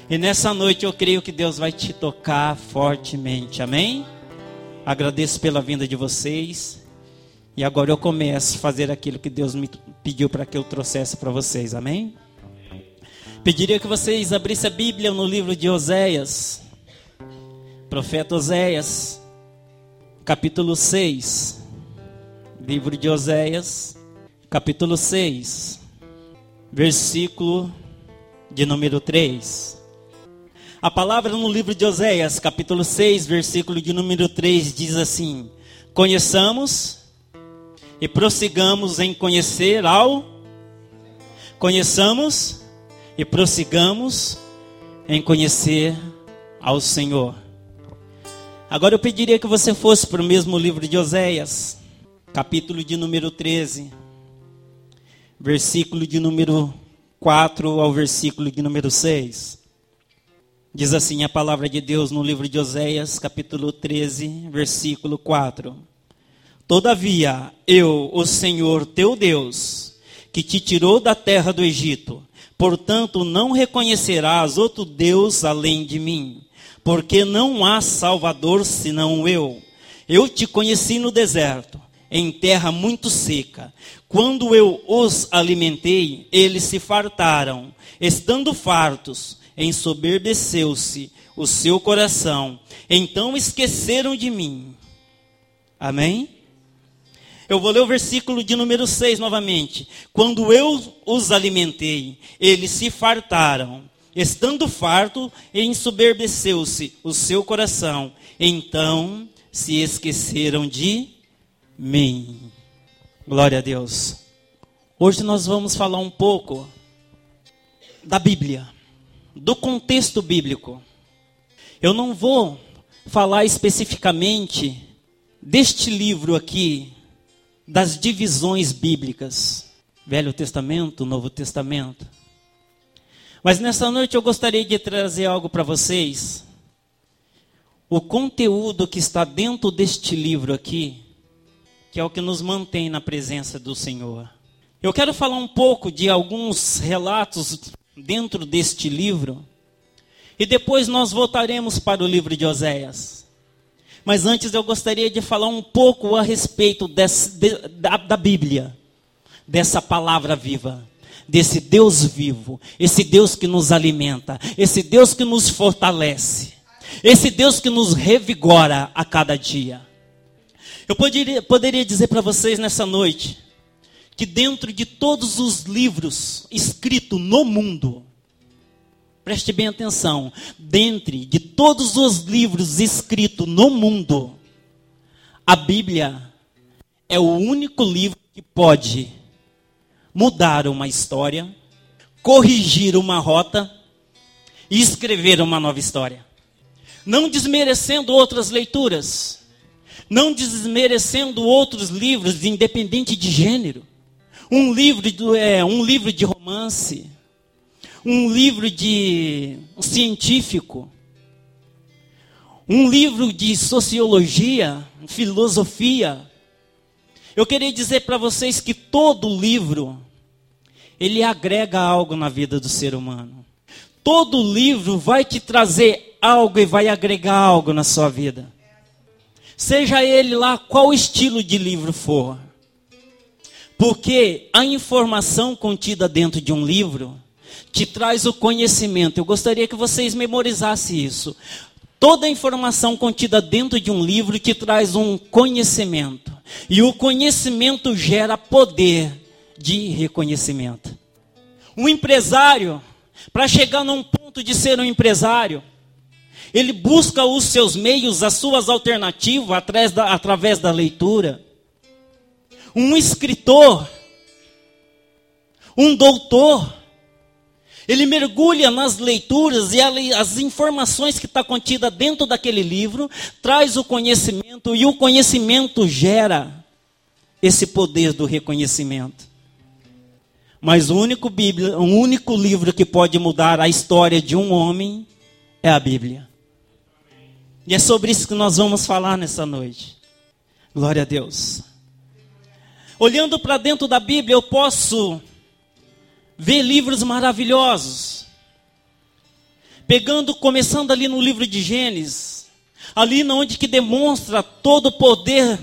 E nessa noite eu creio que Deus vai te tocar fortemente, amém? Agradeço pela vinda de vocês. E agora eu começo a fazer aquilo que Deus me pediu para que eu trouxesse para vocês, amém? Pediria que vocês abrissem a Bíblia no livro de Oséias. Profeta Oséias, capítulo 6. Livro de Oséias, capítulo 6, versículo de número 3. A palavra no livro de Oséias, capítulo 6, versículo de número 3, diz assim: conheçamos e prossigamos em conhecer Conheçamos e prossigamos em conhecer ao Senhor. Agora eu pediria que você fosse para o mesmo livro de Oséias, capítulo de número 13, versículo de número 4 ao versículo de número 6. Diz assim a palavra de Deus no livro de Oséias, capítulo 13, versículo 4. Todavia, eu, o Senhor teu Deus, que te tirou da terra do Egito, portanto não reconhecerás outro Deus além de mim, porque não há Salvador senão eu. Eu te conheci no deserto, em terra muito seca. Quando eu os alimentei, eles se fartaram. Estando fartos, ensoberbeceu-se o seu coração. Então esqueceram de mim. Amém? Eu vou ler o versículo de número 6 novamente. Quando eu os alimentei, eles se fartaram. Estando farto, ensoberbeceu-se o seu coração. Então se esqueceram de mim. Glória a Deus. Hoje nós vamos falar um pouco da Bíblia, do contexto bíblico. Eu não vou falar especificamente deste livro aqui, das divisões bíblicas, Velho Testamento, Novo Testamento. Mas nessa noite eu gostaria de trazer algo para vocês. O conteúdo que está dentro deste livro aqui, que é o que nos mantém na presença do Senhor. Eu quero falar um pouco de alguns relatos dentro deste livro, e depois nós voltaremos para o livro de Oséias. Mas antes eu gostaria de falar um pouco a respeito da Bíblia, dessa palavra viva, desse Deus vivo, esse Deus que nos alimenta, esse Deus que nos fortalece, esse Deus que nos revigora a cada dia. Eu poderia dizer para vocês nessa noite, que dentro de todos os livros escritos no mundo, preste bem atenção, dentro de todos os livros escritos no mundo, a Bíblia é o único livro que pode mudar uma história, corrigir uma rota e escrever uma nova história. Não desmerecendo outras leituras, não desmerecendo outros livros, independente de gênero. Um livro de romance, um livro de científico, um livro de sociologia, filosofia. Eu queria dizer para vocês que todo livro, ele agrega algo na vida do ser humano. Todo livro vai te trazer algo e vai agregar algo na sua vida. Seja ele lá qual estilo de livro for. Porque a informação contida dentro de um livro te traz o conhecimento. Eu gostaria que vocês memorizassem isso. Toda a informação contida dentro de um livro te traz um conhecimento. E o conhecimento gera poder de reconhecimento. Um empresário, para chegar num ponto de ser um empresário, ele busca os seus meios, as suas alternativas através da leitura. Um escritor, um doutor, ele mergulha nas leituras e as informações que estão contidas dentro daquele livro, traz o conhecimento e o conhecimento gera esse poder do reconhecimento. Mas o único livro que pode mudar a história de um homem é a Bíblia. E é sobre isso que nós vamos falar nessa noite. Glória a Deus. Olhando para dentro da Bíblia, eu posso ver livros maravilhosos. Começando ali no livro de Gênesis, ali onde que demonstra todo o poder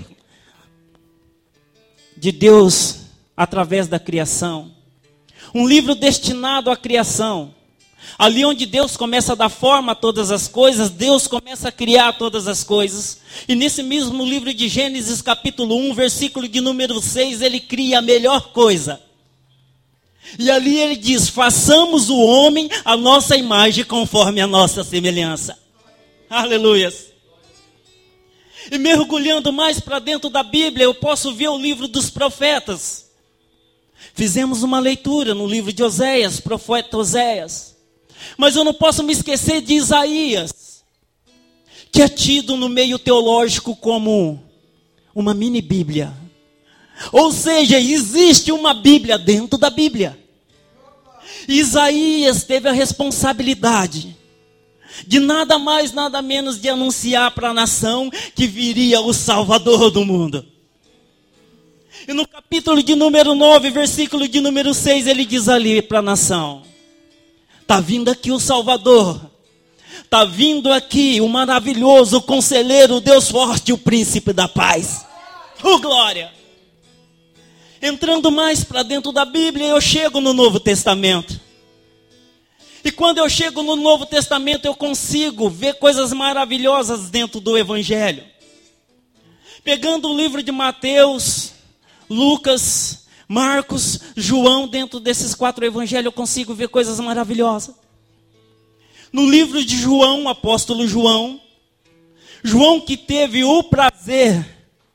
de Deus através da criação. Um livro destinado à criação. Ali onde Deus começa a dar forma a todas as coisas, Deus começa a criar todas as coisas. E nesse mesmo livro de Gênesis, capítulo 1, versículo de número 6, ele cria a melhor coisa. E ali ele diz: façamos o homem a nossa imagem conforme a nossa semelhança. Aleluias. E mergulhando mais para dentro da Bíblia, eu posso ver o livro dos profetas. Fizemos uma leitura no livro de Oséias, profeta Oséias. Mas eu não posso me esquecer de Isaías, que é tido no meio teológico como uma mini Bíblia. Ou seja, existe uma Bíblia dentro da Bíblia. Isaías teve a responsabilidade de nada mais, nada menos de anunciar para a nação que viria o Salvador do mundo. E no capítulo de número 9, versículo de número 6, ele diz ali para a nação: está vindo aqui o Salvador, está vindo aqui o maravilhoso conselheiro, o Deus forte, o príncipe da paz. Oh, glória! Entrando mais para dentro da Bíblia, eu chego no Novo Testamento. E quando eu chego no Novo Testamento, eu consigo ver coisas maravilhosas dentro do Evangelho. Pegando o livro de Mateus, Lucas, Marcos, João, dentro desses 4 evangelhos, eu consigo ver coisas maravilhosas. No livro de João, o apóstolo João que teve o prazer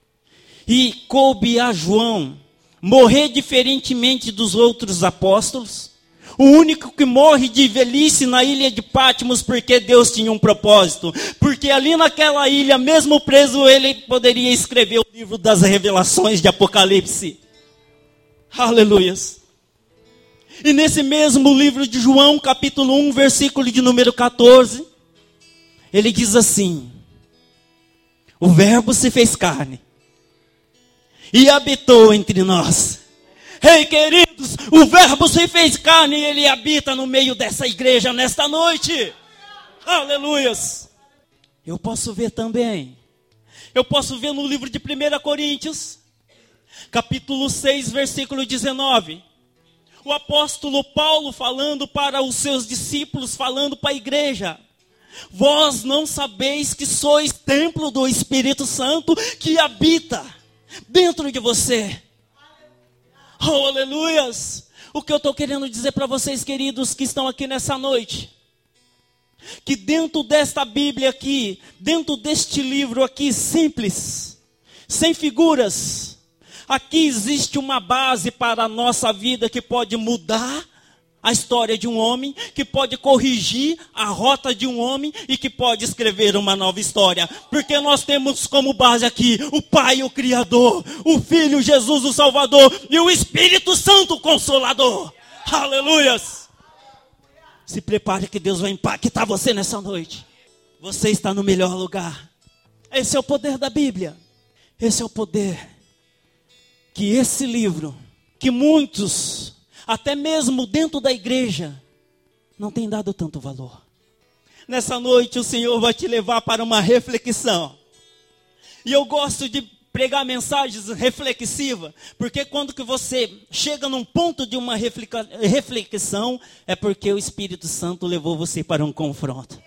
e coube a João morrer diferentemente dos outros apóstolos, o único que morre de velhice na ilha de Patmos, porque Deus tinha um propósito, porque ali naquela ilha, mesmo preso, ele poderia escrever o livro das revelações de Apocalipse. Aleluias. E nesse mesmo livro de João, capítulo 1, versículo de número 14, ele diz assim: o verbo se fez carne e habitou entre nós. Ei, queridos, o verbo se fez carne e ele habita no meio dessa igreja nesta noite. Aleluias. Eu posso ver também. Eu posso ver no livro de 1 Coríntios, capítulo 6, versículo 19. O apóstolo Paulo falando para os seus discípulos, falando para a igreja: vós não sabeis que sois templo do Espírito Santo que habita dentro de você. Oh, aleluias! O que eu estou querendo dizer para vocês, queridos, que estão aqui nessa noite, que dentro desta Bíblia aqui, dentro deste livro aqui, simples, sem figuras, aqui existe uma base para a nossa vida que pode mudar a história de um homem, que pode corrigir a rota de um homem e que pode escrever uma nova história. Porque nós temos como base aqui o Pai, o Criador, o Filho, Jesus, o Salvador e o Espírito Santo, o Consolador. Aleluias! Se prepare que Deus vai impactar você nessa noite. Você está no melhor lugar. Esse é o poder da Bíblia. Esse é o poder que esse livro, que muitos, até mesmo dentro da igreja, não tem dado tanto valor. Nessa noite o Senhor vai te levar para uma reflexão. E eu gosto de pregar mensagens reflexivas, porque quando que você chega num ponto de uma reflexão, é porque o Espírito Santo levou você para um confronto.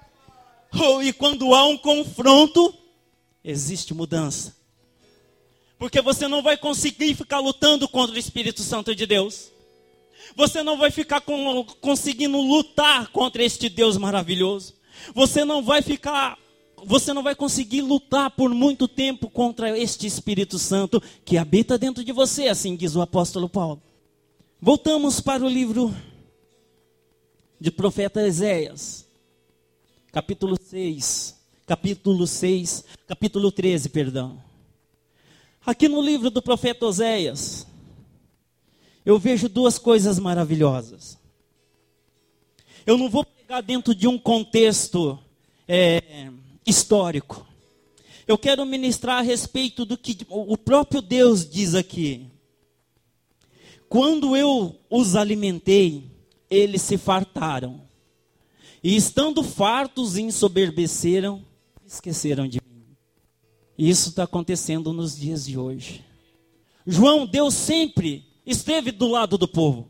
E quando há um confronto, existe mudança. Porque você não vai conseguir ficar lutando contra o Espírito Santo de Deus. Você não vai ficar conseguindo lutar contra este Deus maravilhoso. Você não vai conseguir lutar por muito tempo contra este Espírito Santo que habita dentro de você, assim diz o apóstolo Paulo. Voltamos para o livro de profeta Oséias, capítulo 13, perdão. Aqui no livro do profeta Oséias, eu vejo 2 coisas maravilhosas. Eu não vou pegar dentro de um contexto histórico. Eu quero ministrar a respeito do que o próprio Deus diz aqui. Quando eu os alimentei, eles se fartaram. E estando fartos, ensoberbeceram, esqueceram de mim. Isso está acontecendo nos dias de hoje. João, Deus sempre esteve do lado do povo.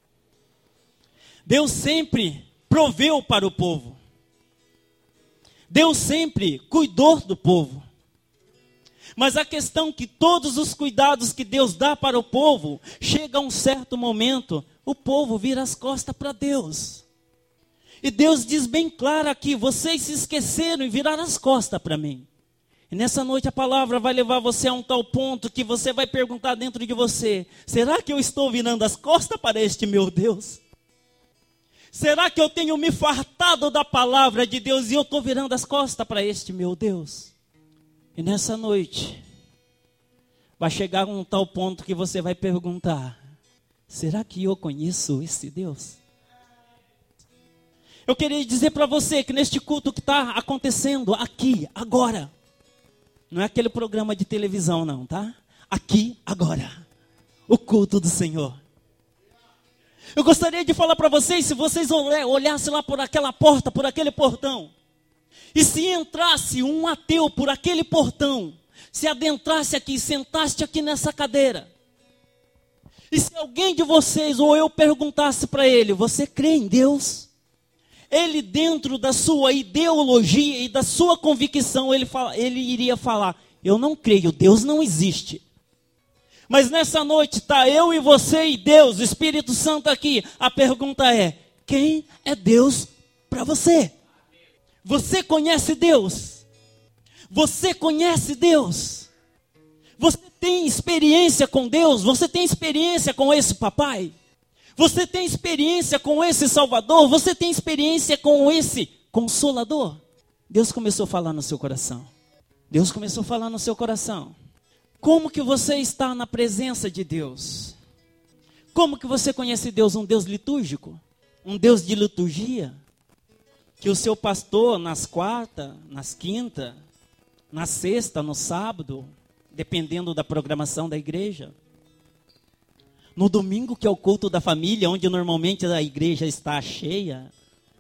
Deus sempre proveu para o povo. Deus sempre cuidou do povo. Mas a questão é que todos os cuidados que Deus dá para o povo, chega a um certo momento, o povo vira as costas para Deus. E Deus diz bem claro aqui, vocês se esqueceram e viraram as costas para mim. E nessa noite a palavra vai levar você a um tal ponto que você vai perguntar dentro de você, será que eu estou virando as costas para este meu Deus? Será que eu tenho me fartado da palavra de Deus e eu estou virando as costas para este meu Deus? E nessa noite, vai chegar a um tal ponto que você vai perguntar, será que eu conheço esse Deus? Eu queria dizer para você que neste culto que está acontecendo aqui, agora, não é aquele programa de televisão não, tá? Aqui, agora, o culto do Senhor. Eu gostaria de falar para vocês, se vocês olhassem lá por aquela porta, por aquele portão, e se entrasse um ateu por aquele portão, se adentrasse aqui, sentasse aqui nessa cadeira, e se alguém de vocês ou eu perguntasse para ele, você crê em Deus? Ele dentro da sua ideologia e da sua convicção, ele iria falar, eu não creio, Deus não existe. Mas nessa noite está eu e você e Deus, o Espírito Santo aqui, a pergunta é, quem é Deus para você? Você conhece Deus? Você conhece Deus? Você tem experiência com Deus? Você tem experiência com esse papai? Você tem experiência com esse Salvador? Você tem experiência com esse Consolador? Deus começou a falar no seu coração. Deus começou a falar no seu coração. Como que você está na presença de Deus? Como que você conhece Deus? Um Deus litúrgico? Um Deus de liturgia? Que o seu pastor nas quartas, nas quintas, na sexta, no sábado, dependendo da programação da igreja. No domingo, que é o culto da família, onde normalmente a igreja está cheia.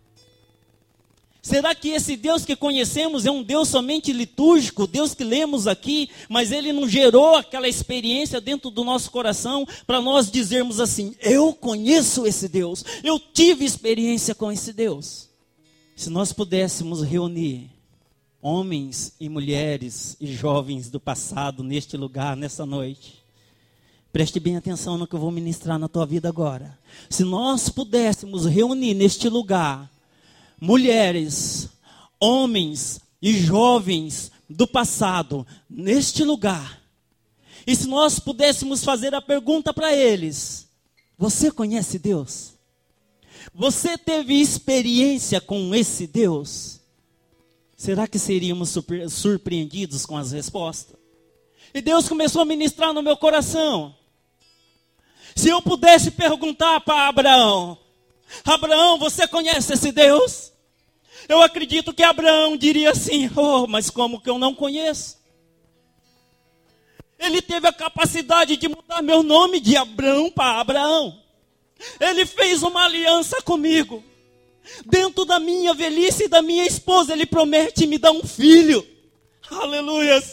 Será que esse Deus que conhecemos é um Deus somente litúrgico, Deus que lemos aqui, mas ele não gerou aquela experiência dentro do nosso coração para nós dizermos assim, eu conheço esse Deus, eu tive experiência com esse Deus. Se nós pudéssemos reunir homens e mulheres e jovens do passado neste lugar, nessa noite, preste bem atenção no que eu vou ministrar na tua vida agora. Se nós pudéssemos reunir neste lugar, mulheres, homens e jovens do passado, neste lugar, e se nós pudéssemos fazer a pergunta para eles, você conhece Deus? Você teve experiência com esse Deus? Será que seríamos surpreendidos com as respostas? E Deus começou a ministrar no meu coração. Se eu pudesse perguntar para Abraão, Abraão, você conhece esse Deus? Eu acredito que Abraão diria assim, mas como que eu não conheço? Ele teve a capacidade de mudar meu nome de Abrão para Abraão. Ele fez uma aliança comigo. Dentro da minha velhice e da minha esposa, ele promete me dar um filho. Aleluias.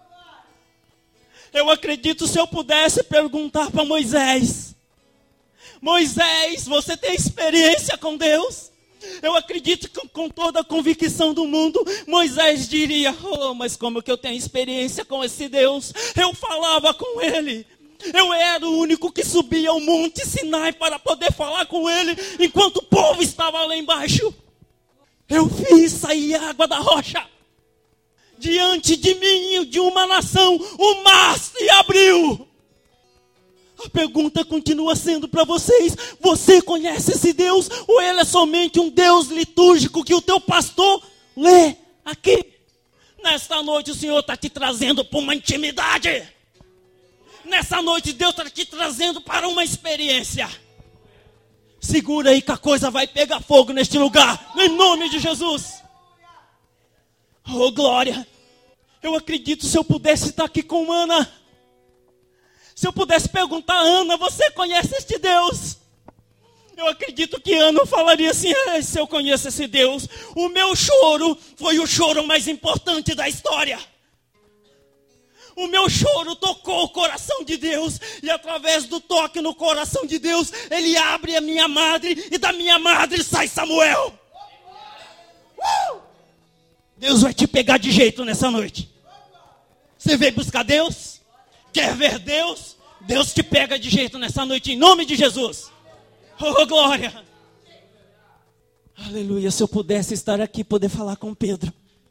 Eu acredito, se eu pudesse perguntar para Moisés, Moisés, você tem experiência com Deus? Eu acredito que com toda a convicção do mundo, Moisés diria, mas como que eu tenho experiência com esse Deus? Eu falava com ele. Eu era o único que subia ao Monte Sinai para poder falar com ele, enquanto o povo estava lá embaixo. Eu fiz sair água da rocha. Diante de mim, de uma nação, o mar se abriu. A pergunta continua sendo para vocês, você conhece esse Deus? Ou ele é somente um Deus litúrgico que o teu pastor lê aqui? Nesta noite o Senhor está te trazendo para uma intimidade. Nessa noite Deus está te trazendo para uma experiência. Segura aí que a coisa vai pegar fogo neste lugar. Em nome de Jesus. Oh glória. Eu acredito, se eu pudesse estar aqui com Ana. Se eu pudesse perguntar, Ana, você conhece este Deus? Eu acredito que Ana falaria assim: se eu conheço esse Deus, o meu choro foi o choro mais importante da história. O meu choro tocou o coração de Deus, e através do toque no coração de Deus, Ele abre a minha madre, e da minha madre sai Samuel. Deus vai te pegar de jeito nessa noite. Você veio buscar Deus? Quer ver Deus? Deus te pega de jeito nessa noite, em nome de Jesus. Oh, glória! Aleluia, se eu pudesse estar aqui, poder falar com Pedro.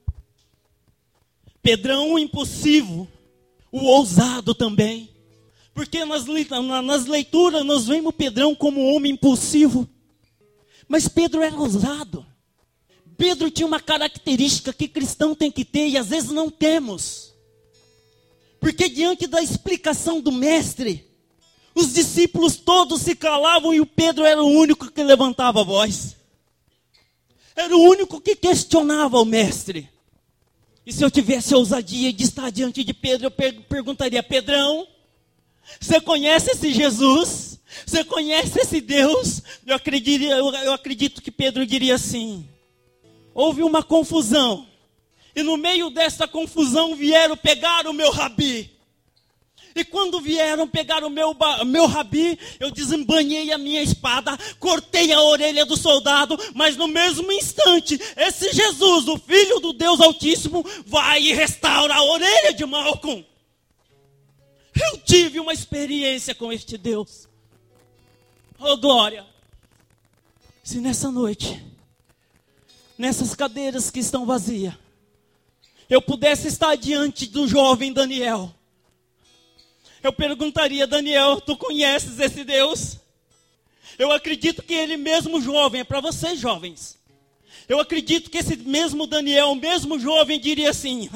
Pedrão, o impulsivo, o ousado também. Porque nas leituras nós vemos Pedrão como um homem impulsivo. Mas Pedro era ousado. Pedro tinha uma característica que cristão tem que ter e às vezes não temos. Porque diante da explicação do mestre, os discípulos todos se calavam e o Pedro era o único que levantava a voz. Era o único que questionava o mestre. E se eu tivesse a ousadia de estar diante de Pedro, eu perguntaria: Pedrão, você conhece esse Jesus? Você conhece esse Deus? Eu acredito que Pedro diria assim: houve uma confusão. E no meio dessa confusão vieram pegar o meu rabi. E quando vieram pegar o meu rabi, eu desembanhei a minha espada, cortei a orelha do soldado, mas no mesmo instante, esse Jesus, o Filho do Deus Altíssimo, vai e restaura a orelha de Malcolm. Eu tive uma experiência com este Deus. Oh, glória! Se nessa noite, nessas cadeiras que estão vazias, eu pudesse estar diante do jovem Daniel, eu perguntaria: Daniel, tu conheces esse Deus? Eu acredito que ele mesmo jovem, é para vocês jovens. Eu acredito que esse mesmo Daniel, o mesmo jovem, diria assim: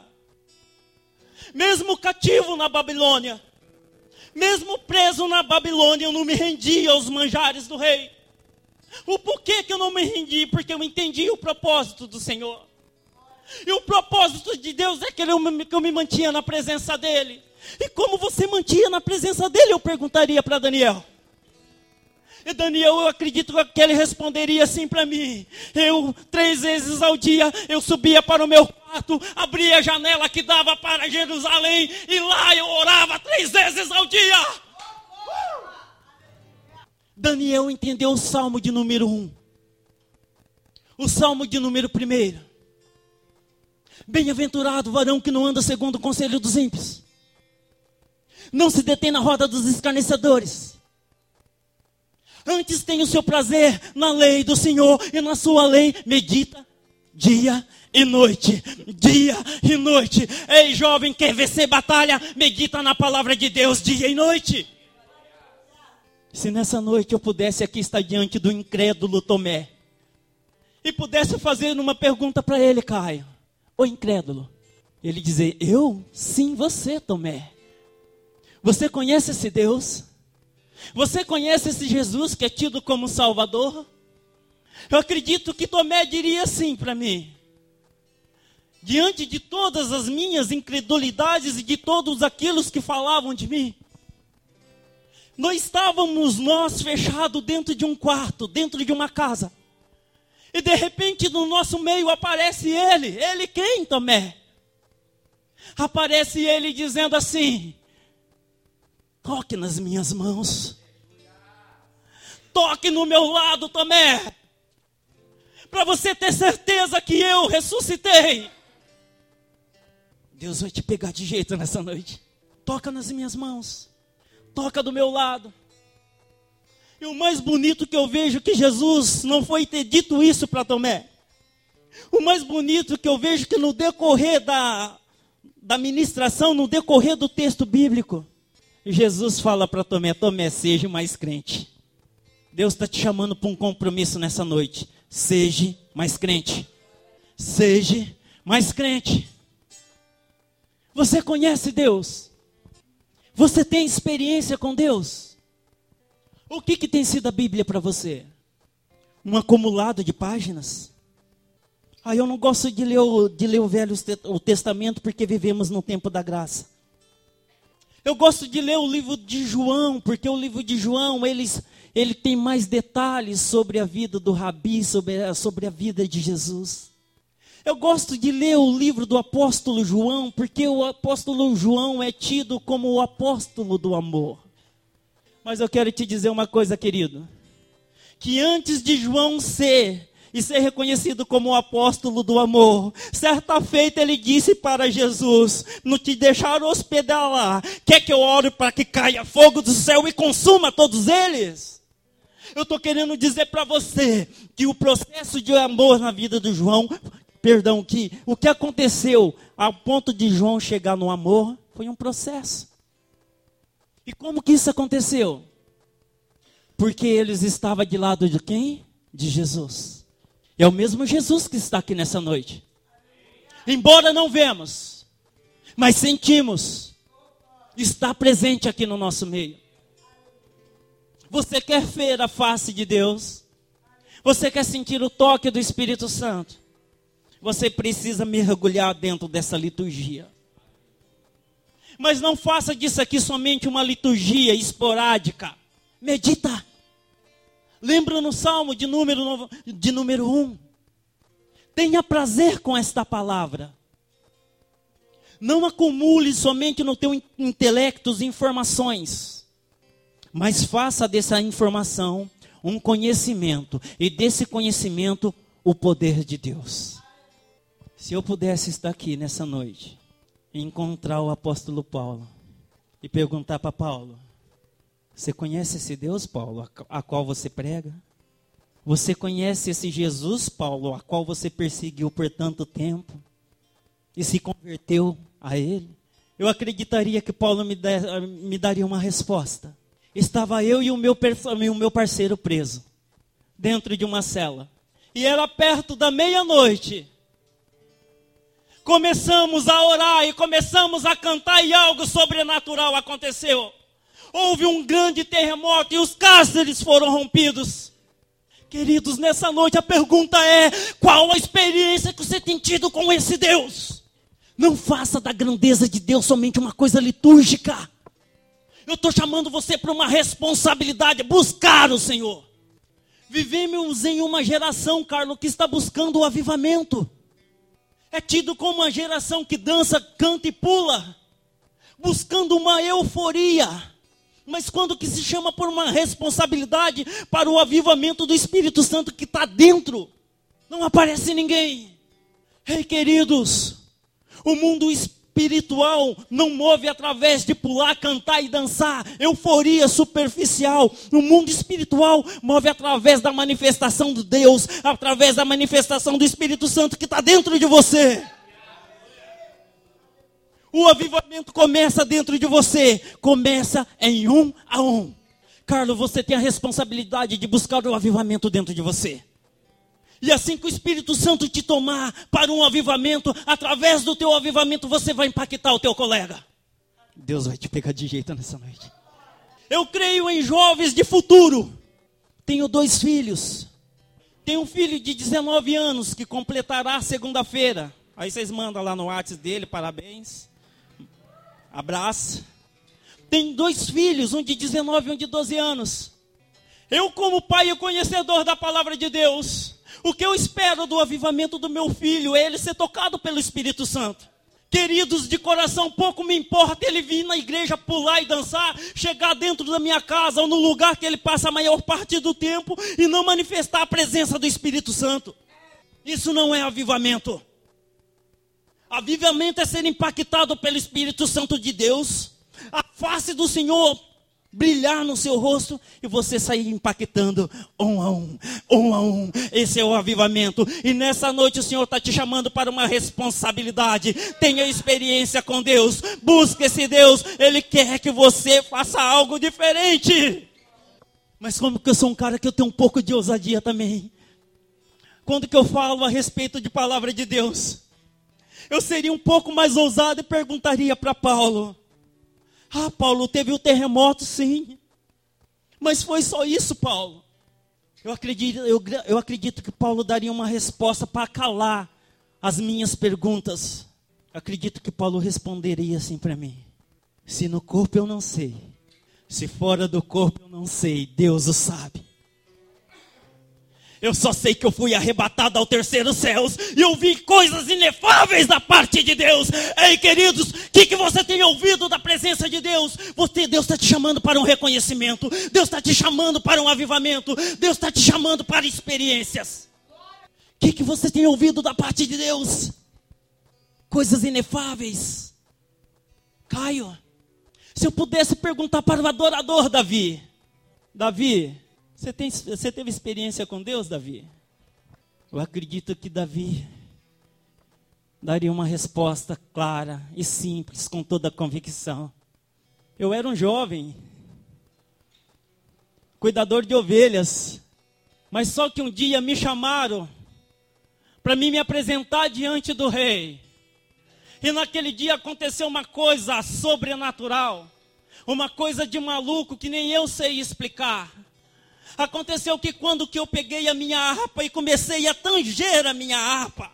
mesmo cativo na Babilônia, mesmo preso na Babilônia, eu não me rendi aos manjares do rei. O porquê que eu não me rendi? Porque eu entendi o propósito do Senhor. E o propósito de Deus é que eu me mantinha na presença dEle. E como você mantinha na presença dEle? Eu perguntaria para Daniel. E Daniel, eu acredito que ele responderia assim para mim: 3 vezes ao dia, eu subia para o meu quarto, abria a janela que dava para Jerusalém, e lá eu orava 3 vezes ao dia. Daniel entendeu o Salmo de número 1. O Salmo de número 1. Bem-aventurado o varão que não anda segundo o conselho dos ímpios, não se detém na roda dos escarnecedores, antes tem o seu prazer na lei do Senhor, e na sua lei medita dia e noite. Dia e noite. Ei, jovem, quer vencer batalha? Medita na palavra de Deus dia e noite. Se nessa noite eu pudesse aqui estar diante do incrédulo Tomé e pudesse fazer uma pergunta para ele: Caio, o incrédulo, ele dizer: eu? Sim, você, Tomé. Você conhece esse Deus? Você conhece esse Jesus que é tido como Salvador? Eu acredito que Tomé diria assim para mim: diante de todas as minhas incredulidades e de todos aqueles que falavam de mim, nós fechados dentro de um quarto, dentro de uma casa. E de repente no nosso meio aparece ele. Ele quem, Tomé? Aparece ele dizendo assim: toque nas minhas mãos. Toque no meu lado, Tomé. Para você ter certeza que eu ressuscitei. Deus vai te pegar de jeito nessa noite. Toca nas minhas mãos. Toca do meu lado. E o mais bonito que eu vejo que Jesus não foi ter dito isso para Tomé. O mais bonito que eu vejo que no decorrer da ministração, no decorrer do texto bíblico, Jesus fala para Tomé: Tomé, seja mais crente. Deus está te chamando para um compromisso nessa noite. Seja mais crente. Seja mais crente. Você conhece Deus? Você tem experiência com Deus? O que tem sido a Bíblia para você? Um acumulado de páginas? Eu não gosto de ler o Velho Testamento porque vivemos no tempo da graça. Eu gosto de ler o livro de João, porque o livro de João, ele tem mais detalhes sobre a vida do Rabi, sobre a vida de Jesus. Eu gosto de ler o livro do apóstolo João, porque o apóstolo João é tido como o apóstolo do amor. Mas eu quero te dizer uma coisa, querido, que antes de João ser reconhecido como o apóstolo do amor, certa feita ele disse para Jesus: não te deixaram hospedar lá, quer que eu ore para que caia fogo do céu e consuma todos eles? Eu estou querendo dizer para você que o processo de amor na vida do João, que o que aconteceu ao ponto de João chegar no amor, foi um processo. E como que isso aconteceu? Porque eles estavam de lado de quem? De Jesus. É o mesmo Jesus que está aqui nessa noite. Embora não vemos, mas sentimos, está presente aqui no nosso meio. Você quer ver a face de Deus? Você quer sentir o toque do Espírito Santo? Você precisa mergulhar dentro dessa liturgia. Mas não faça disso aqui somente uma liturgia esporádica. Medita. Lembra no Salmo de número 1. Tenha prazer com esta palavra. Não acumule somente no teu intelecto informações, mas faça dessa informação um conhecimento, e desse conhecimento o poder de Deus. Se eu pudesse estar aqui nessa noite e encontrar o apóstolo Paulo e perguntar para Paulo: você conhece esse Deus, Paulo, a qual você prega? Você conhece esse Jesus, Paulo, a qual você perseguiu por tanto tempo e se converteu a ele? Eu acreditaria que Paulo me daria uma resposta. Estava eu e o meu parceiro preso dentro de uma cela. E era perto da meia-noite. Começamos a orar e começamos a cantar e algo sobrenatural aconteceu. Houve um grande terremoto e os cárceres foram rompidos. Queridos, nessa noite a pergunta é: qual a experiência que você tem tido com esse Deus? Não faça da grandeza de Deus somente uma coisa litúrgica. Eu estou chamando você para uma responsabilidade, buscar o Senhor. Vivemos em uma geração, Carlos, que está buscando o avivamento. É tido como uma geração que dança, canta e pula, buscando uma euforia. Mas quando que se chama por uma responsabilidade para o avivamento do Espírito Santo que está dentro, não aparece ninguém. Ei, queridos, o mundo espiritual não move através de pular, cantar e dançar, euforia superficial. O mundo espiritual move através da manifestação de Deus, através da manifestação do Espírito Santo que está dentro de você. O avivamento começa dentro de você, começa em 1 a 1. Carlos, você tem a responsabilidade de buscar o avivamento dentro de você. E assim que o Espírito Santo te tomar para um avivamento, através do teu avivamento você vai impactar o teu colega. Deus vai te pegar de jeito nessa noite. Eu creio em jovens de futuro. Tenho 2 filhos. Tenho um filho de 19 anos que completará segunda-feira. Aí vocês mandam lá no WhatsApp dele, parabéns. Abraço. Tenho 2 filhos, um de 19 e um de 12 anos. Eu, como pai e conhecedor da palavra de Deus, o que eu espero do avivamento do meu filho é ele ser tocado pelo Espírito Santo. Queridos, de coração, pouco me importa ele vir na igreja, pular e dançar, chegar dentro da minha casa ou no lugar que ele passa a maior parte do tempo e não manifestar a presença do Espírito Santo. Isso não é avivamento. Avivamento é ser impactado pelo Espírito Santo de Deus, a face do Senhor brilhar no seu rosto e você sair impactando 1 a 1, 1 a 1. Esse é o avivamento. E nessa noite o Senhor está te chamando para uma responsabilidade. Tenha experiência com Deus. Busque esse Deus. Ele quer que você faça algo diferente. Mas como que eu sou um cara que eu tenho um pouco de ousadia também. Quando que eu falo a respeito de palavra de Deus, eu seria um pouco mais ousado e perguntaria para Paulo: ah, Paulo, teve o terremoto, sim. Mas foi só isso, Paulo? Eu acredito que Paulo daria uma resposta para calar as minhas perguntas. Eu acredito que Paulo responderia assim para mim: se no corpo eu não sei, Se fora do corpo eu não sei, Deus o sabe. Eu só sei que eu fui arrebatado ao terceiro céu e eu vi coisas inefáveis da parte de Deus. Ei, queridos, o que você tem ouvido da presença de Deus? Deus está te chamando para um reconhecimento. Deus está te chamando para um avivamento. Deus está te chamando para experiências. O que você tem ouvido da parte de Deus? Coisas inefáveis. Caio, se eu pudesse perguntar para o adorador Davi. Davi, você teve experiência com Deus, Davi? Eu acredito que Davi daria uma resposta clara e simples, com toda a convicção. Eu era um jovem, cuidador de ovelhas, mas só que um dia me chamaram para me apresentar diante do rei. E naquele dia aconteceu uma coisa sobrenatural, uma coisa de maluco que nem eu sei explicar. Aconteceu que quando que eu peguei a minha harpa e comecei a tanger a minha harpa,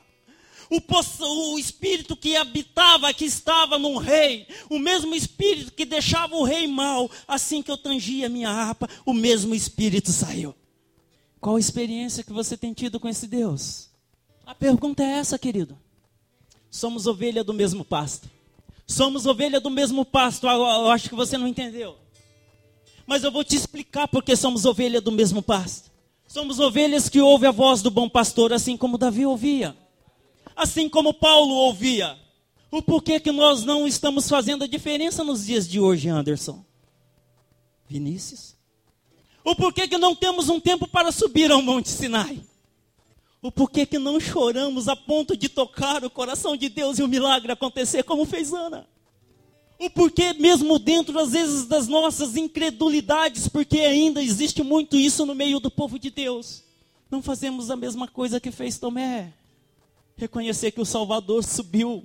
o espírito que habitava, que estava no rei, o mesmo espírito que deixava o rei mal, assim que eu tangia a minha harpa, o mesmo espírito saiu. Qual a experiência que você tem tido com esse Deus? A pergunta é essa, querido. Somos ovelha do mesmo pasto. Somos ovelha do mesmo pasto. Eu acho que você não entendeu. Mas eu vou te explicar porque somos ovelha do mesmo pasto. Somos ovelhas que ouvem a voz do bom pastor, assim como Davi ouvia. Assim como Paulo ouvia. O porquê que nós não estamos fazendo a diferença nos dias de hoje, Anderson? Vinícius? O porquê que não temos um tempo para subir ao Monte Sinai? O porquê que não choramos a ponto de tocar o coração de Deus e o milagre acontecer como fez Ana? O porquê mesmo dentro, às vezes, das nossas incredulidades, porque ainda existe muito isso no meio do povo de Deus. Não fazemos a mesma coisa que fez Tomé. Reconhecer que o Salvador subiu,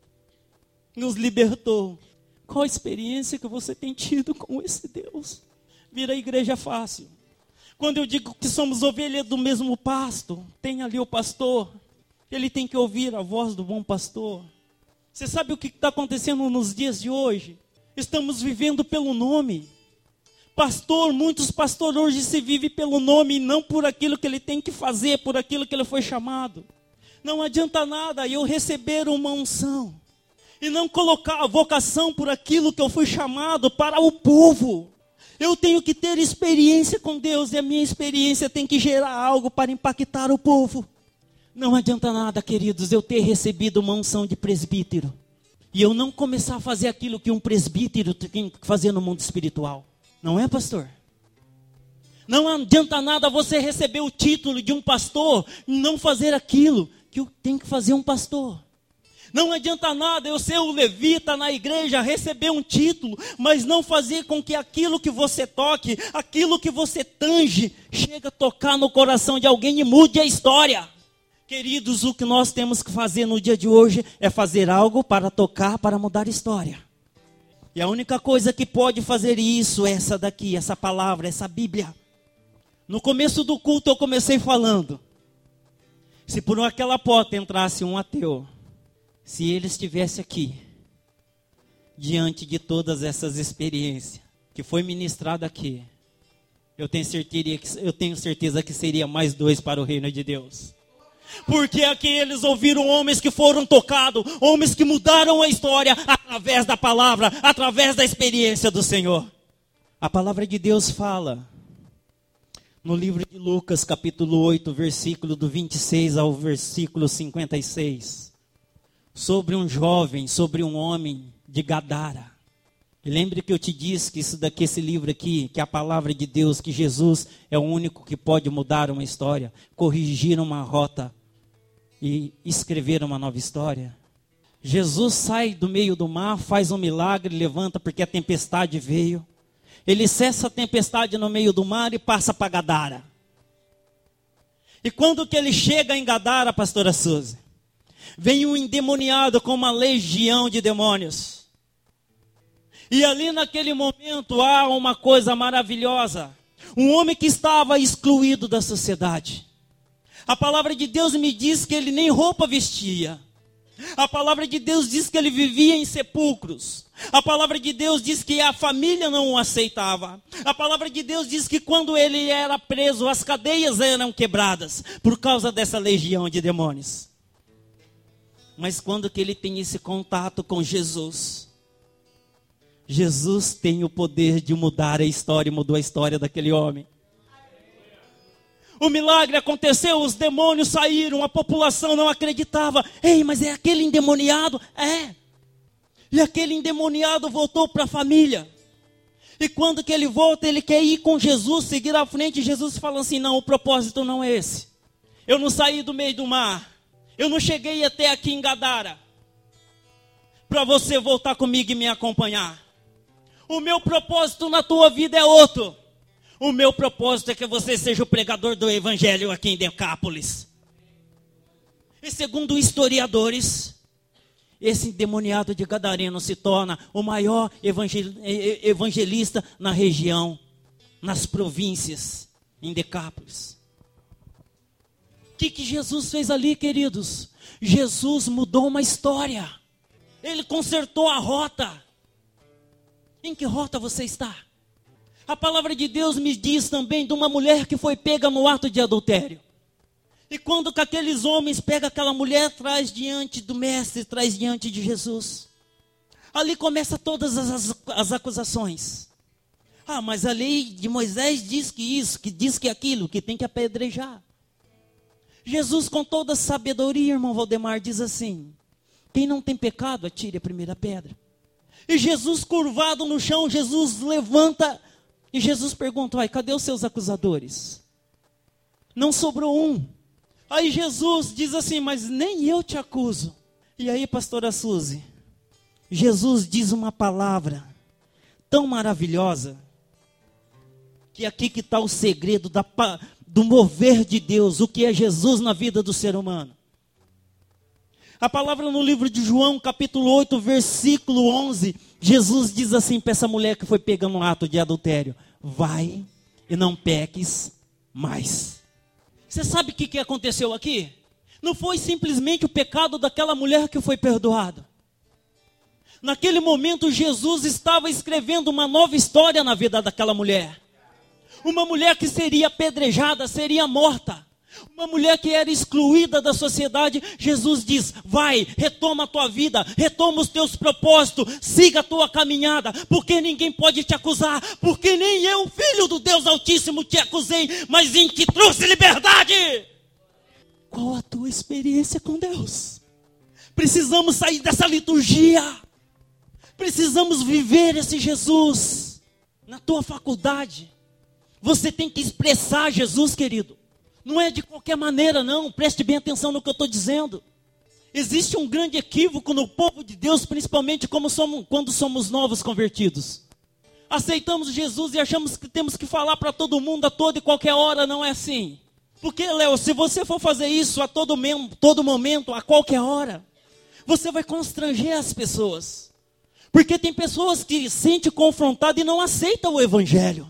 nos libertou. Qual a experiência que você tem tido com esse Deus? Vir à igreja é fácil. Quando eu digo que somos ovelhas do mesmo pasto, tem ali o pastor, ele tem que ouvir a voz do bom pastor. Você sabe o que está acontecendo nos dias de hoje? Estamos vivendo pelo nome. Pastor, muitos pastores hoje se vivem pelo nome e não por aquilo que ele tem que fazer, por aquilo que ele foi chamado. Não adianta nada eu receber uma unção e não colocar a vocação por aquilo que eu fui chamado para o povo. Eu tenho que ter experiência com Deus e a minha experiência tem que gerar algo para impactar o povo. Não adianta nada, queridos, eu ter recebido uma unção de presbítero e eu não começar a fazer aquilo que um presbítero tem que fazer no mundo espiritual. Não é, pastor? Não adianta nada você receber o título de um pastor e não fazer aquilo que tem que fazer um pastor. Não adianta nada eu ser o levita na igreja, receber um título, mas não fazer com que aquilo que você toque, aquilo que você tange, chegue a tocar no coração de alguém e mude a história. Queridos, o que nós temos que fazer no dia de hoje é fazer algo para tocar, para mudar a história. E a única coisa que pode fazer isso é essa daqui, essa palavra, essa Bíblia. No começo do culto eu comecei falando. Se por aquela porta entrasse um ateu, se ele estivesse aqui, diante de todas essas experiências que foi ministrado aqui, eu tenho certeza que seria mais 2 para o reino de Deus. Porque aqui eles ouviram homens que foram tocados, homens que mudaram a história através da palavra, através da experiência do Senhor. A palavra de Deus fala no livro de Lucas, capítulo 8, versículo do 26 ao versículo 56, sobre um jovem, sobre um homem de Gadara. E lembre que eu te disse que esse livro aqui, que a palavra de Deus, que Jesus é o único que pode mudar uma história, corrigir uma rota e escrever uma nova história. Jesus sai do meio do mar, faz um milagre, levanta porque a tempestade veio. Ele cessa a tempestade no meio do mar e passa para Gadara. E quando que ele chega em Gadara, pastora Suzy, vem um endemoniado com uma legião de demônios. E ali naquele momento há uma coisa maravilhosa. Um homem que estava excluído da sociedade. A palavra de Deus me diz que ele nem roupa vestia. A palavra de Deus diz que ele vivia em sepulcros. A palavra de Deus diz que a família não o aceitava. A palavra de Deus diz que quando ele era preso, as cadeias eram quebradas por causa dessa legião de demônios. Mas quando que ele tem esse contato com Jesus, Jesus tem o poder de mudar a história, e mudou a história daquele homem. O milagre aconteceu, os demônios saíram, a população não acreditava. Ei, mas é aquele endemoniado? É. E aquele endemoniado voltou para a família. E quando que ele volta, ele quer ir com Jesus, seguir à frente. Jesus fala assim, não, o propósito não é esse. Eu não saí do meio do mar. Eu não cheguei até aqui em Gadara para você voltar comigo e me acompanhar. O meu propósito na tua vida é outro. O meu propósito é que você seja o pregador do evangelho aqui em Decápolis. E segundo historiadores, esse endemoniado de Gadareno se torna o maior evangelista na região, nas províncias, em Decápolis. O que Jesus fez ali, queridos? Jesus mudou uma história. Ele consertou a rota. Em que rota você está? A palavra de Deus me diz também de uma mulher que foi pega no ato de adultério. E quando que aqueles homens pegam aquela mulher, traz diante do mestre, traz diante de Jesus. Ali começam todas as acusações. Ah, mas a lei de Moisés diz que isso, que diz que aquilo, que tem que apedrejar. Jesus, com toda a sabedoria, irmão Valdemar, diz assim: quem não tem pecado, atire a primeira pedra. E Jesus, curvado no chão, Jesus levanta. E Jesus pergunta, cadê os seus acusadores? Não sobrou um. Aí Jesus diz assim, mas nem eu te acuso. E aí, pastora Suzy, Jesus diz uma palavra tão maravilhosa, que aqui que está o segredo do mover de Deus, o que é Jesus na vida do ser humano. A palavra no livro de João, capítulo 8, versículo 11, Jesus diz assim para essa mulher que foi pega no ato de adultério: vai e não peques mais. Você sabe o que aconteceu aqui? Não foi simplesmente o pecado daquela mulher que foi perdoado. Naquele momento Jesus estava escrevendo uma nova história na vida daquela mulher. Uma mulher que seria apedrejada, seria morta. Uma mulher que era excluída da sociedade. Jesus diz, vai, retoma a tua vida, retoma os teus propósitos, siga a tua caminhada, porque ninguém pode te acusar, porque nem eu, filho do Deus Altíssimo, te acusei, mas em te trouxe liberdade. Qual a tua experiência com Deus? Precisamos sair dessa liturgia, precisamos viver esse Jesus. Na tua faculdade, você tem que expressar Jesus, querido. Não é de qualquer maneira, não. Preste bem atenção no que eu estou dizendo. Existe um grande equívoco no povo de Deus, principalmente quando somos novos convertidos. Aceitamos Jesus e achamos que temos que falar para todo mundo a toda e qualquer hora. Não é assim. Porque, Léo, se você for fazer isso a todo momento, a qualquer hora, você vai constranger as pessoas. Porque tem pessoas que se sentem confrontadas e não aceitam o evangelho.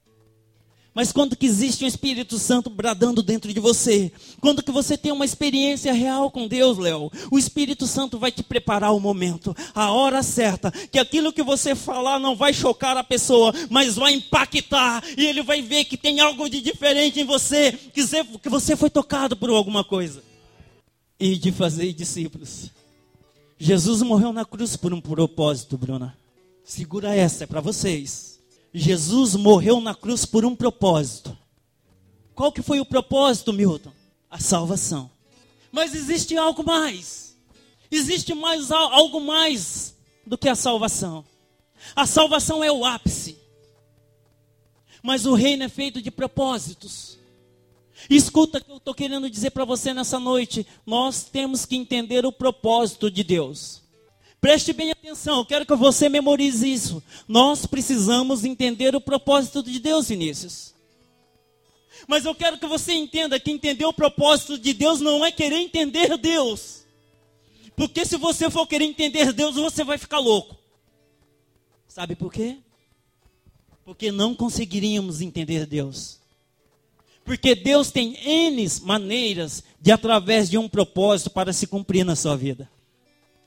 Mas quando que existe um Espírito Santo bradando dentro de você, quando que você tem uma experiência real com Deus, Léo, o Espírito Santo vai te preparar o momento, a hora certa, que aquilo que você falar não vai chocar a pessoa, mas vai impactar, e ele vai ver que tem algo de diferente em você, que você foi tocado por alguma coisa. E de fazer discípulos. Jesus morreu na cruz por um propósito, Bruna. Segura essa, é para vocês. Jesus morreu na cruz por um propósito. Qual que foi o propósito, Milton? A salvação. Mas existe algo mais. Existe algo mais do que a salvação. A salvação é o ápice. Mas o reino é feito de propósitos. Escuta o que eu estou querendo dizer para você nessa noite. Nós temos que entender o propósito de Deus. Preste bem atenção, eu quero que você memorize isso. Nós precisamos entender o propósito de Deus, Vinícius. Mas eu quero que você entenda que entender o propósito de Deus não é querer entender Deus. Porque se você for querer entender Deus, você vai ficar louco. Sabe por quê? Porque não conseguiríamos entender Deus. Porque Deus tem N maneiras de, através de um propósito, para se cumprir na sua vida.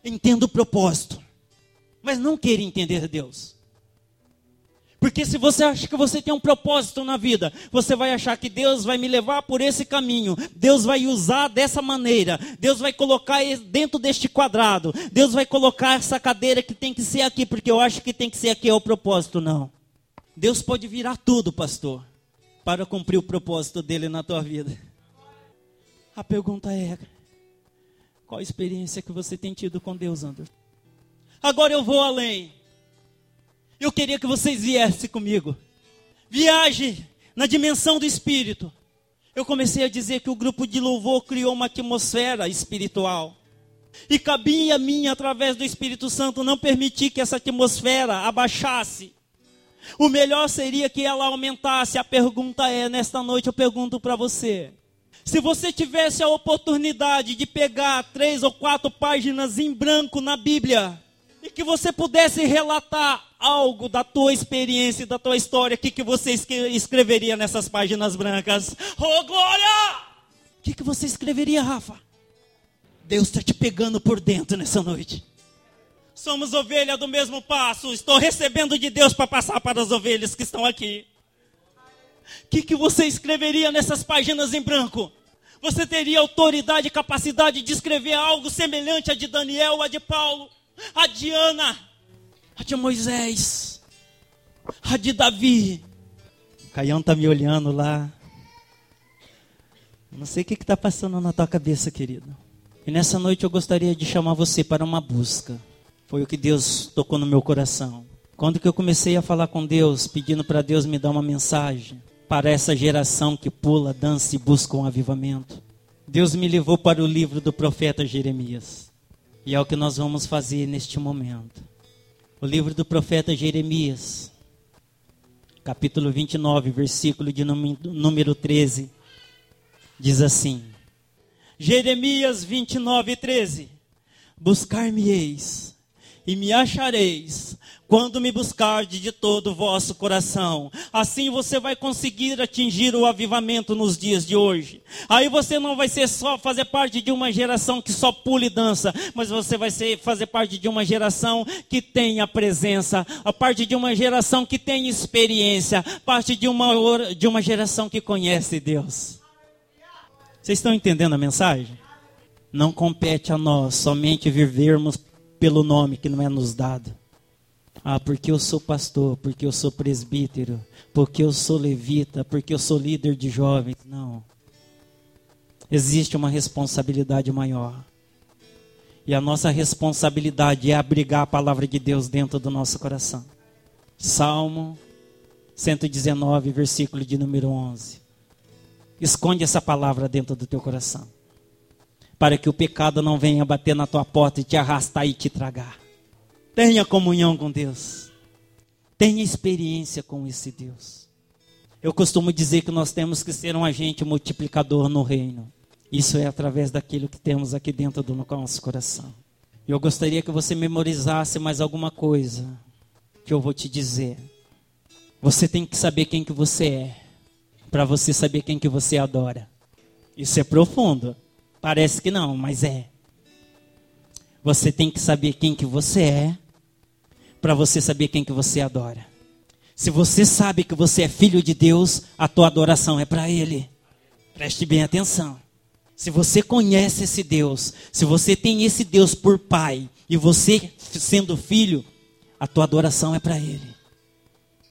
Entenda o propósito, mas não queira entender Deus. Porque se você acha que você tem um propósito na vida, você vai achar que Deus vai me levar por esse caminho, Deus vai usar dessa maneira, Deus vai colocar dentro deste quadrado, Deus vai colocar essa cadeira que tem que ser aqui, porque eu acho que tem que ser aqui, é o propósito. Não. Deus pode virar tudo, pastor, para cumprir o propósito dele na tua vida. A pergunta é, qual a experiência que você tem tido com Deus, Anderson? Agora eu vou além. Eu queria que vocês viessem comigo. Viaje na dimensão do Espírito. Eu comecei a dizer que o grupo de louvor criou uma atmosfera espiritual. E cabia a mim, através do Espírito Santo, não permitir que essa atmosfera abaixasse. O melhor seria que ela aumentasse. A pergunta é, nesta noite eu pergunto para você. Se você tivesse a oportunidade de pegar 3 ou 4 páginas em branco na Bíblia, e que você pudesse relatar algo da tua experiência, da tua história, o que você escreveria nessas páginas brancas? Oh, glória! O que você escreveria, Rafa? Deus está te pegando por dentro nessa noite. Somos ovelha do mesmo passo. Estou recebendo de Deus para passar para as ovelhas que estão aqui. O que você escreveria nessas páginas em branco? Você teria autoridade e capacidade de escrever algo semelhante a de Daniel, a de Paulo, a de Ana, a de Moisés, a de Davi. O Caião está me olhando lá. Não sei o que está passando na tua cabeça, querido. E nessa noite eu gostaria de chamar você para uma busca. Foi o que Deus tocou no meu coração. Quando que eu comecei a falar com Deus, pedindo para Deus me dar uma mensagem para essa geração que pula, dança e busca um avivamento, Deus me levou para o livro do profeta Jeremias. E é o que nós vamos fazer neste momento. O livro do profeta Jeremias, capítulo 29, versículo de número 13, diz assim: Jeremias 29, 13. Buscar-me-eis e me achareis, quando me buscardes de todo o vosso coração. Assim você vai conseguir atingir o avivamento nos dias de hoje. Aí você não vai ser só fazer parte de uma geração que só pula e dança, mas você vai fazer parte de uma geração que tem a presença, a parte de uma geração que tem experiência, parte de uma geração que conhece Deus. Vocês estão entendendo a mensagem? Não compete a nós somente vivermos pelo nome que não é nos dado. Ah, porque eu sou pastor, porque eu sou presbítero, porque eu sou levita, porque eu sou líder de jovens. Não. Existe uma responsabilidade maior. E a nossa responsabilidade é abrigar a palavra de Deus dentro do nosso coração. Salmo 119, versículo de número 11. Esconde essa palavra dentro do teu coração, para que o pecado não venha bater na tua porta e te arrastar e te tragar. Tenha comunhão com Deus. Tenha experiência com esse Deus. Eu costumo dizer que nós temos que ser um agente multiplicador no reino. Isso é através daquilo que temos aqui dentro do nosso coração. Eu gostaria que você memorizasse mais alguma coisa que eu vou te dizer. Você tem que saber quem que você é, para você saber quem que você adora. Isso é profundo. Parece que não, mas é. Você tem que saber quem que você é, para você saber quem que você adora. Se você sabe que você é filho de Deus, a tua adoração é para Ele. Preste bem atenção. Se você conhece esse Deus, se você tem esse Deus por pai, e você sendo filho, a tua adoração é para Ele.